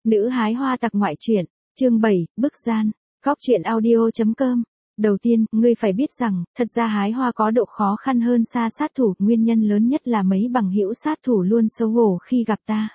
Nữ hái hoa tặc ngoại truyện, chương 7, bức gian, góc truyện audio.com. Đầu tiên, ngươi phải biết rằng, thật ra hái hoa có độ khó khăn hơn xa sát thủ, nguyên nhân lớn nhất là mấy bằng hữu sát thủ luôn xấu hổ khi gặp ta.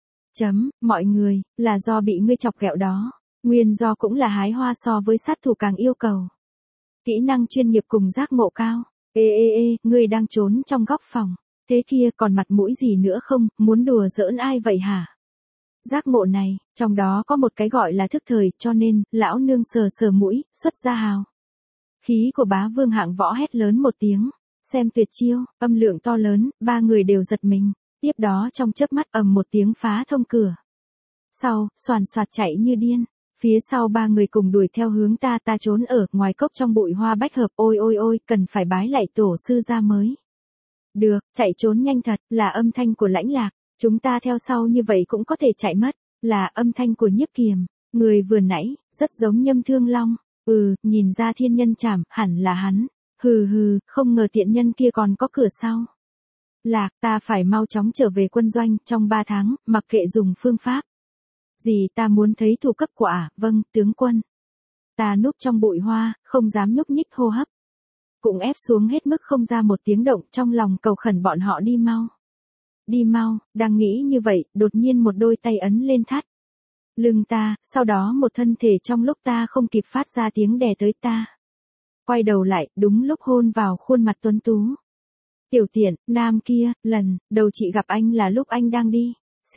Mọi người, là do bị ngươi chọc ghẹo đó. Nguyên do cũng là hái hoa so với sát thủ càng yêu cầu kỹ năng chuyên nghiệp cùng giác ngộ cao. Ngươi đang trốn trong góc phòng. Thế kia còn mặt mũi gì nữa không, muốn đùa giỡn ai vậy hả? Giác ngộ này, trong đó có một cái gọi là thức thời, cho nên, lão nương sờ sờ mũi, xuất ra hào. Khí của bá vương hạng võ hét lớn một tiếng. Xem tuyệt chiêu, âm lượng to lớn, ba người đều giật mình. Tiếp đó trong chớp mắt ầm một tiếng phá thông cửa. Sau, xoàn xoạt chạy như điên. Phía sau ba người cùng đuổi theo hướng ta trốn ở ngoài cốc trong bụi hoa bách hợp. Ôi, cần phải bái lạy tổ sư ra mới được, chạy trốn nhanh thật, là âm thanh của Lãnh Lạc. Chúng ta theo sau như vậy cũng có thể chạy mất, là âm thanh của Nhiếp Kiềm. Người vừa nãy, rất giống Nhâm Thương Long. Nhìn ra thiên nhân trảm, hẳn là hắn. Không ngờ tiện nhân kia còn có cửa sau. Lạc, ta phải mau chóng trở về quân doanh, trong 3 tháng, mặc kệ dùng phương pháp gì ta muốn thấy thủ cấp quả, vâng, tướng quân. Ta núp trong bụi hoa, không dám nhúc nhích hô hấp. Cũng ép xuống hết mức không ra một tiếng động, trong lòng cầu khẩn bọn họ đi mau. Đi mau, đang nghĩ như vậy, đột nhiên một đôi tay ấn lên thắt lưng ta, sau đó một thân thể trong lúc ta không kịp phát ra tiếng đè tới ta. Quay đầu lại, đúng lúc hôn vào khuôn mặt tuấn tú. Tiểu Tiện, nam kia, lần đầu chị gặp anh là lúc anh đang đi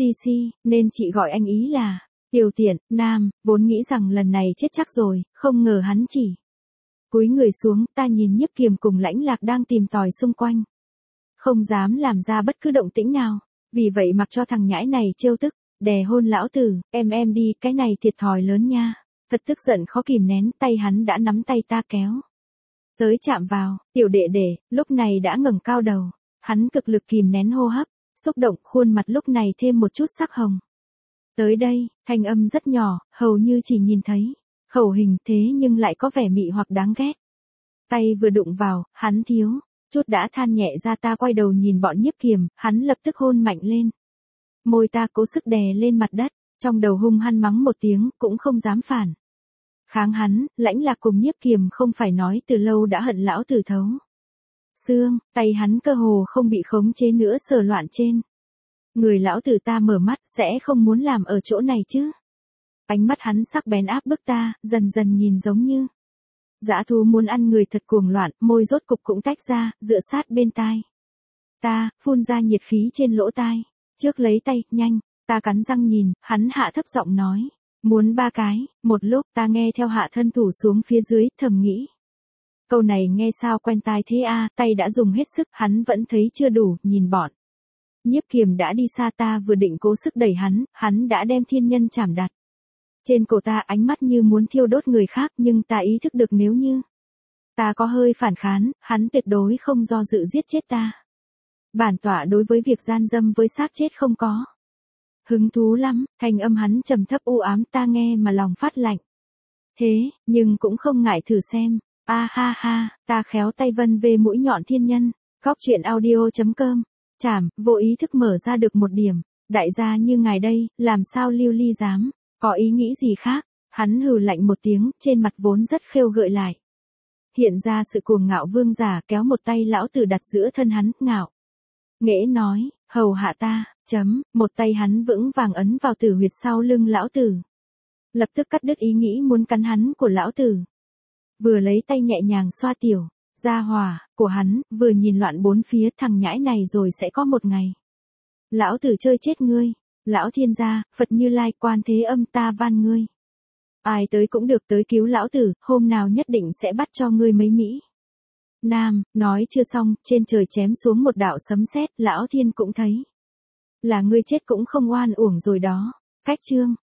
nên chị gọi anh ý là Tiểu Tiện, nam, vốn nghĩ rằng lần này chết chắc rồi, không ngờ hắn chỉ cúi người xuống. Ta nhìn Nhiếp Kiềm cùng Lãnh Lạc đang tìm tòi xung quanh, không dám làm ra bất cứ động tĩnh nào, vì vậy mặc cho thằng nhãi này trêu tức, đè hôn lão tử. Em đi, cái này thiệt thòi lớn nha. Thật tức giận khó kìm nén, tay hắn đã nắm tay ta kéo tới chạm vào. Tiểu đệ đệ lúc này đã ngẩng cao đầu, hắn cực lực kìm nén hô hấp, xúc động, khuôn mặt lúc này thêm một chút sắc hồng. Tới đây, thanh âm rất nhỏ, hầu như chỉ nhìn thấy khẩu hình, thế nhưng lại có vẻ mị hoặc đáng ghét. Tay vừa đụng vào, hắn thiếu chút đã than nhẹ ra. Ta quay đầu nhìn bọn Nhiếp Kiềm, hắn lập tức hôn mạnh lên môi ta, cố sức đè lên mặt đất, trong đầu hung hăng mắng một tiếng, cũng không dám phản kháng hắn. Lãnh Lạc cùng Nhiếp Kiềm không phải nói từ lâu đã hận lão tử thấu xương, tay hắn cơ hồ không bị khống chế nữa sờ loạn trên người lão tử. Ta mở mắt, sẽ không muốn làm ở chỗ này chứ. Ánh mắt hắn sắc bén áp bức ta, dần dần nhìn giống như dã thú muốn ăn người, thật cuồng loạn, môi rốt cục cũng tách ra, dựa sát bên tai ta, phun ra nhiệt khí trên lỗ tai. Trước lấy tay, nhanh. Ta cắn răng nhìn, hắn hạ thấp giọng nói, muốn 3 cái. Một lúc ta nghe theo hạ thân thủ xuống phía dưới, thầm nghĩ, câu này nghe sao quen tai thế a. Tay đã dùng hết sức, hắn vẫn thấy chưa đủ. Nhìn bọn Nhiếp Kiềm đã đi xa, ta vừa định cố sức đẩy hắn đã đem thiên nhân chảm đặt trên cổ ta, ánh mắt như muốn thiêu đốt người khác. Nhưng ta ý thức được nếu như ta có hơi phản kháng, hắn tuyệt đối không do dự giết chết ta. Bản tọa đối với việc gian dâm với xác chết không có hứng thú lắm. Thanh âm hắn trầm thấp u ám, ta nghe mà lòng phát lạnh. Thế, nhưng cũng không ngại thử xem. Ta khéo tay vân về mũi nhọn thiên nhân. Góc truyện audio.com. Chảm, vô ý thức mở ra được một điểm. Đại gia như ngài đây, làm sao Lưu Ly dám có ý nghĩ gì khác. Hắn hừ lạnh một tiếng, trên mặt vốn rất khêu gợi lại hiện ra sự cuồng ngạo vương giả, kéo một tay lão tử đặt giữa thân hắn, ngạo nghễ nói, hầu hạ ta. Một tay hắn vững vàng ấn vào tử huyệt sau lưng lão tử, lập tức cắt đứt ý nghĩ muốn cắn hắn của lão tử. Vừa lấy tay nhẹ nhàng xoa tiểu gia hỏa của hắn, vừa nhìn loạn bốn phía. Thằng nhãi này rồi sẽ có một ngày lão tử chơi chết ngươi. Lão thiên gia, Phật Như Lai, Quan Thế Âm, ta van ngươi, ai tới cũng được, tới cứu lão tử, hôm nào nhất định sẽ bắt cho ngươi mấy mỹ nam. Nói chưa xong, trên trời chém xuống một đạo sấm sét. Lão thiên cũng thấy là ngươi chết cũng không oan uổng rồi đó. Cách chương